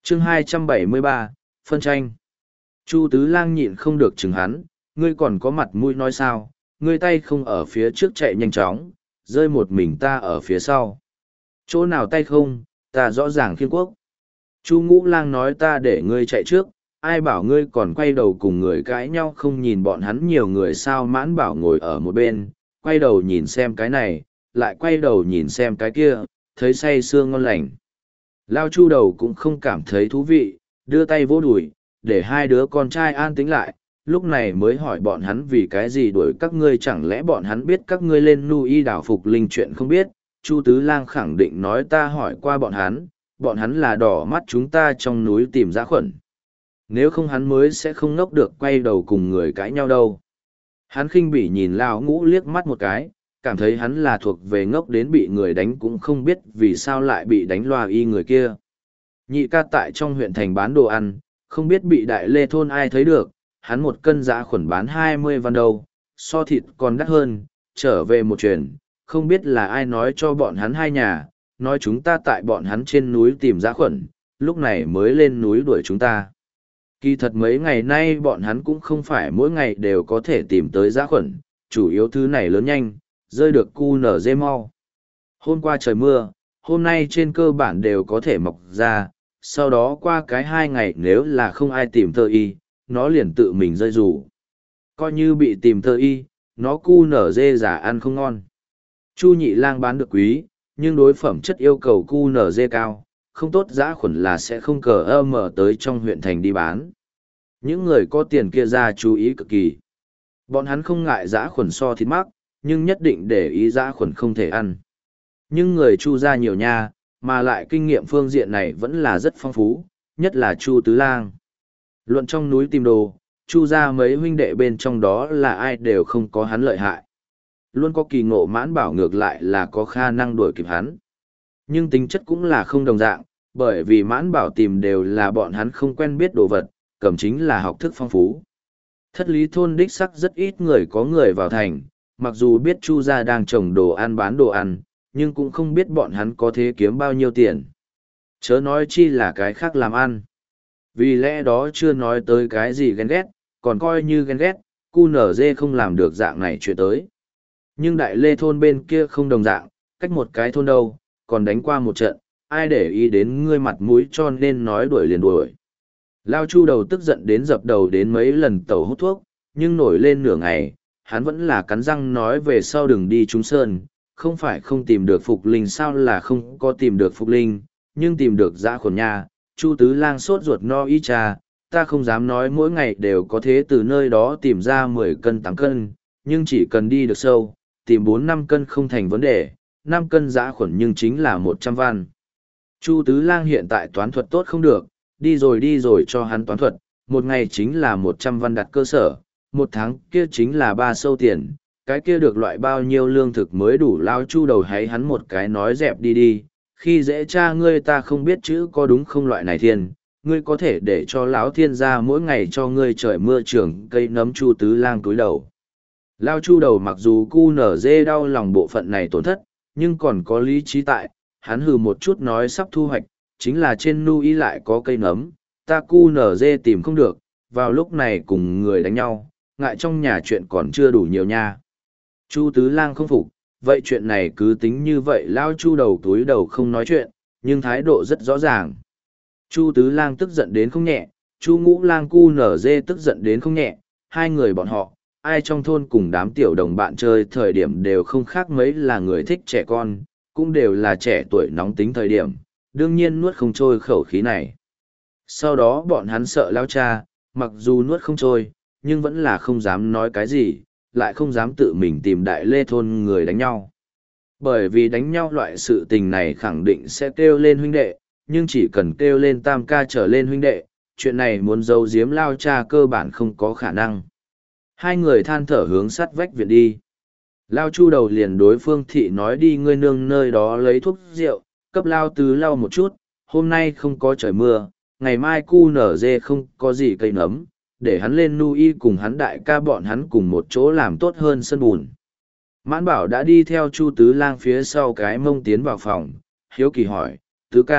chương 273, phân tranh. Chu Tứ Lang nhịn không được chừng hắn, ngươi còn có mặt mũi nói sao, ngươi tay không ở phía trước chạy nhanh chóng, rơi một mình ta ở phía sau. Chỗ nào tay không, ta rõ ràng khiên quốc. Chu Ngũ Lang nói ta để ngươi chạy trước, ai bảo ngươi còn quay đầu cùng người cãi nhau không nhìn bọn hắn nhiều người sao. Mãn Bảo ngồi ở một bên, quay đầu nhìn xem cái này, lại quay đầu nhìn xem cái kia, thấy say sưa ngon lành. Lao Chu Đầu cũng không cảm thấy thú vị, đưa tay vỗ đùi, để hai đứa con trai an tĩnh lại, lúc này mới hỏi bọn hắn vì cái gì đuổi các ngươi. Chẳng lẽ bọn hắn biết các ngươi lên Nu Y đảo Phục Linh chuyện không biết. Chu Tứ Lang khẳng định nói ta hỏi qua bọn hắn là đỏ mắt chúng ta trong núi tìm dã khuẩn. Nếu không hắn mới sẽ không ngốc được quay đầu cùng người cãi nhau đâu. Hắn khinh bỉ nhìn Lão Ngũ liếc mắt một cái, cảm thấy hắn là thuộc về ngốc đến bị người đánh cũng không biết vì sao lại bị đánh loa y người kia. Nhị ca tại trong huyện thành bán đồ ăn, không biết bị Đại Lê thôn ai thấy được, hắn một cân dã khuẩn bán 20 văn đâu, so thịt còn đắt hơn. Trở về một chuyện, không biết là ai nói cho bọn hắn hai nhà, nói chúng ta tại bọn hắn trên núi tìm dã khuẩn, lúc này mới lên núi đuổi chúng ta. Kỳ thật mấy ngày nay bọn hắn cũng không phải mỗi ngày đều có thể tìm tới dã khuẩn, chủ yếu thứ này lớn nhanh, rơi được cu nở dê mau. Hôm qua trời mưa, hôm nay trên cơ bản đều có thể mọc ra, sau đó qua cái 2 ngày nếu là không ai tìm thơ y, nó liền tự mình rơi rủ. Coi như bị tìm thơ y, nó cu nở dê giả ăn không ngon. Chu Nhị Lang bán được quý, nhưng đối phẩm chất yêu cầu cu nở dê cao, không tốt dã khuẩn là sẽ không cờ mở tới trong huyện thành đi bán. Những người có tiền kia ra chú ý cực kỳ. Bọn hắn không ngại dã khuẩn so thịt mắc, nhưng nhất định để ý dã khuẩn không thể ăn. Nhưng người Chu gia nhiều nha, mà lại kinh nghiệm phương diện này vẫn là rất phong phú, nhất là Chu Tứ Lang. Luận trong núi tìm đồ, Chu gia mấy huynh đệ bên trong đó là ai đều không có hắn lợi hại. Luôn có kỳ ngộ. Mãn Bảo ngược lại là có khả năng đuổi kịp hắn. Nhưng tính chất cũng là không đồng dạng, bởi vì Mãn Bảo tìm đều là bọn hắn không quen biết đồ vật, cầm chính là học thức phong phú. Thất Lý thôn đích sắc rất ít người có người vào thành, mặc dù biết Chu gia đang trồng đồ ăn bán đồ ăn, nhưng cũng không biết bọn hắn có thể kiếm bao nhiêu tiền. Chớ nói chi là cái khác làm ăn. Vì lẽ đó chưa nói tới cái gì ghen ghét, còn coi như ghen ghét, cu nở dê không làm được dạng này chuyện tới. Nhưng Đại Lê thôn bên kia không đồng dạng, cách một cái thôn đâu, còn đánh qua một trận, ai để ý đến ngươi mặt mũi cho nên nói đuổi liền đuổi. Lao Chu Đầu tức giận đến dập đầu đến mấy lần tẩu hút thuốc, nhưng nổi lên nửa ngày, hắn vẫn là cắn răng nói về sau đừng đi trúng sơn, không phải không tìm được Phục Linh sao là không có tìm được Phục Linh, nhưng tìm được dã khuẩn nha. Chu Tứ Lang sốt ruột no y cha, ta không dám nói mỗi ngày đều có thế từ nơi đó tìm ra 10 cân 8 cân, nhưng chỉ cần đi được sâu, tìm 4-5 cân không thành vấn đề, 5 cân dã khuẩn nhưng chính là 100 văn. Chu Tứ Lang hiện tại toán thuật tốt không được, đi rồi cho hắn toán thuật, một ngày chính là 100 văn đặt cơ sở, một tháng kia chính là 3 sâu tiền, cái kia được loại bao nhiêu lương thực mới đủ. Lao Chu Đầu hay hắn một cái nói dẹp đi, khi dễ cha ngươi ta không biết chữ có đúng không loại này thiên, ngươi có thể để cho lão thiên gia mỗi ngày cho ngươi trời mưa trường cây nấm. Chu Tứ Lang cúi đầu. Lao Chu Đầu mặc dù cu nở dê đau lòng bộ phận này tổn thất, nhưng còn có lý trí tại, hắn hừ một chút nói sắp thu hoạch, chính là trên Nu Y lại có cây nấm, ta cu nở dê tìm không được, vào lúc này cùng người đánh nhau, ngại trong nhà chuyện còn chưa đủ nhiều nha. Chu Tứ Lang không phục, vậy chuyện này cứ tính như vậy. Lao Chu Đầu túi đầu không nói chuyện, nhưng thái độ rất rõ ràng. Chu Tứ Lang tức giận đến không nhẹ, Chu Ngũ Lang cu nở dê tức giận đến không nhẹ, hai người bọn họ, ai trong thôn cùng đám tiểu đồng bạn chơi thời điểm đều không khác mấy là người thích trẻ con, cũng đều là trẻ tuổi nóng tính thời điểm, đương nhiên nuốt không trôi khẩu khí này. Sau đó bọn hắn sợ Lao cha, mặc dù nuốt không trôi, nhưng vẫn là không dám nói cái gì, lại không dám tự mình tìm Đại Lê thôn người đánh nhau. Bởi vì đánh nhau loại sự tình này khẳng định sẽ kêu lên huynh đệ, nhưng chỉ cần kêu lên tam ca trở lên huynh đệ, chuyện này muốn giấu giếm Lao cha cơ bản không có khả năng. Hai người than thở hướng sắt vách viện đi. Lao Chu Đầu liền đối Phương Thị nói đi ngươi nương nơi đó lấy thuốc rượu, cấp Lao Tứ lau một chút, hôm nay không có trời mưa, ngày mai cu nở dê không có gì cây nấm, để hắn lên Nu Y cùng hắn đại ca bọn hắn cùng một chỗ làm tốt hơn sân bùn. Mãn Bảo đã đi theo Chu Tứ Lang phía sau cái mông tiến vào phòng, hiếu kỳ hỏi, Tứ ca,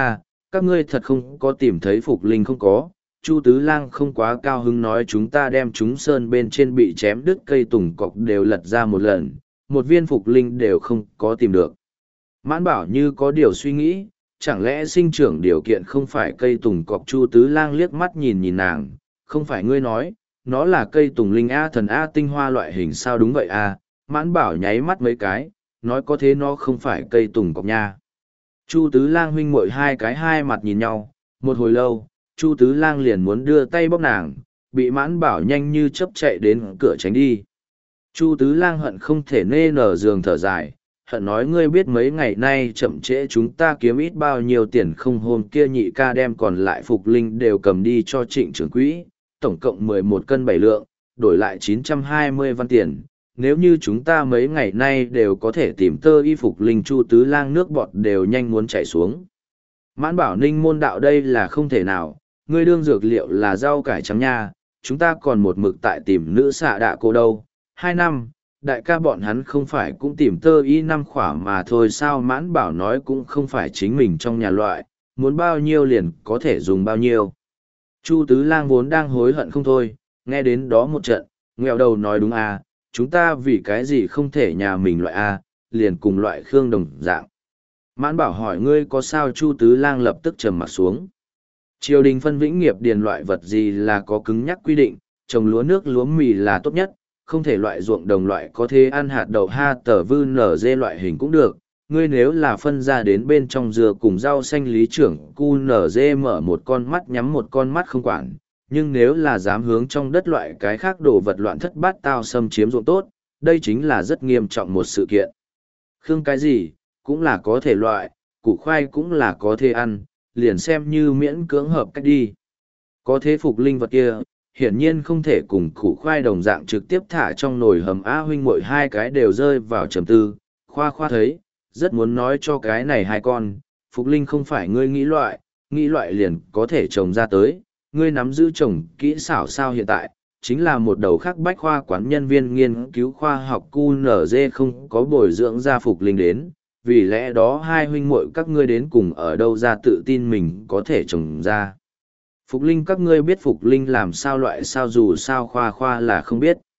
các ngươi thật không có tìm thấy phục linh không có. Chu Tứ Lang không quá cao hứng nói chúng ta đem chúng sơn bên trên bị chém đứt cây tùng cọc đều lật ra một lần, một viên phục linh đều không có tìm được. Mãn Bảo như có điều suy nghĩ, chẳng lẽ sinh trưởng điều kiện không phải cây tùng cọc. Chu Tứ Lang liếc mắt nhìn nhìn nàng, không phải ngươi nói, nó là cây tùng linh A thần A tinh hoa loại hình sao? Đúng vậy A. Mãn Bảo nháy mắt mấy cái, nói có thế nó không phải cây tùng cọc nha. Chu Tứ Lang huynh muội hai cái hai mặt nhìn nhau, một hồi lâu, Chu Tứ Lang liền muốn đưa tay bóp nàng, bị Mãn Bảo nhanh như chớp chạy đến cửa tránh đi. Chu Tứ Lang hận không thể nê nở giường thở dài, hận nói ngươi biết mấy ngày nay chậm trễ chúng ta kiếm ít bao nhiêu tiền không? Hôm kia nhị ca đem còn lại phục linh đều cầm đi cho Trịnh trưởng quỹ, tổng cộng 11 cân 7 lượng, đổi lại 920 văn tiền. Nếu như chúng ta mấy ngày nay đều có thể tìm tơ y phục linh. Chu Tứ Lang nước bọt đều nhanh muốn chảy xuống. Mãn Bảo Ninh môn đạo đây là không thể nào, ngươi đương dược liệu là rau cải trắng nha, chúng ta còn một mực tại tìm nữ xạ đạ cô đâu. 2 năm, đại ca bọn hắn không phải cũng tìm tơ y 5 khỏa mà thôi sao? Mãn Bảo nói cũng không phải chính mình trong nhà loại, muốn bao nhiêu liền có thể dùng bao nhiêu. Chu Tứ Lang vốn đang hối hận không thôi, nghe đến đó một trận, nghèo đầu nói đúng à, chúng ta vì cái gì không thể nhà mình loại A, liền cùng loại Khương đồng dạng. Mãn Bảo hỏi ngươi có sao? Chu Tứ Lang lập tức trầm mặt xuống. Triều đình phân vĩnh nghiệp điền loại vật gì là có cứng nhắc quy định, trồng lúa nước lúa mì là tốt nhất, không thể loại ruộng đồng loại có thể ăn hạt đậu ha tờ vư nở dê loại hình cũng được. Ngươi nếu là phân ra đến bên trong dừa cùng rau xanh lý trưởng cu nở dê mở một con mắt nhắm một con mắt không quản, nhưng nếu là dám hướng trong đất loại cái khác đồ vật loạn thất bát tao xâm chiếm ruộng tốt, đây chính là rất nghiêm trọng một sự kiện. Khương cái gì, cũng là có thể loại, củ khoai cũng là có thể ăn, liền xem như miễn cưỡng hợp cách đi. Có thế phục linh vật kia, hiển nhiên không thể cùng củ khoai đồng dạng trực tiếp thả trong nồi hầm. A huynh muội hai cái đều rơi vào trầm tư, khoa thấy, rất muốn nói cho cái này hai con, phục linh không phải ngươi nghĩ loại liền có thể trồng ra tới, ngươi nắm giữ trồng kỹ xảo sao? Hiện tại chính là một đầu khác bách khoa quán nhân viên nghiên cứu khoa học QNZ không có bồi dưỡng ra phục linh đến, vì lẽ đó hai huynh muội các ngươi đến cùng ở đâu ra tự tin mình có thể trồng ra phục linh? Các ngươi biết phục linh làm sao loại sao? Dù sao khoa là không biết.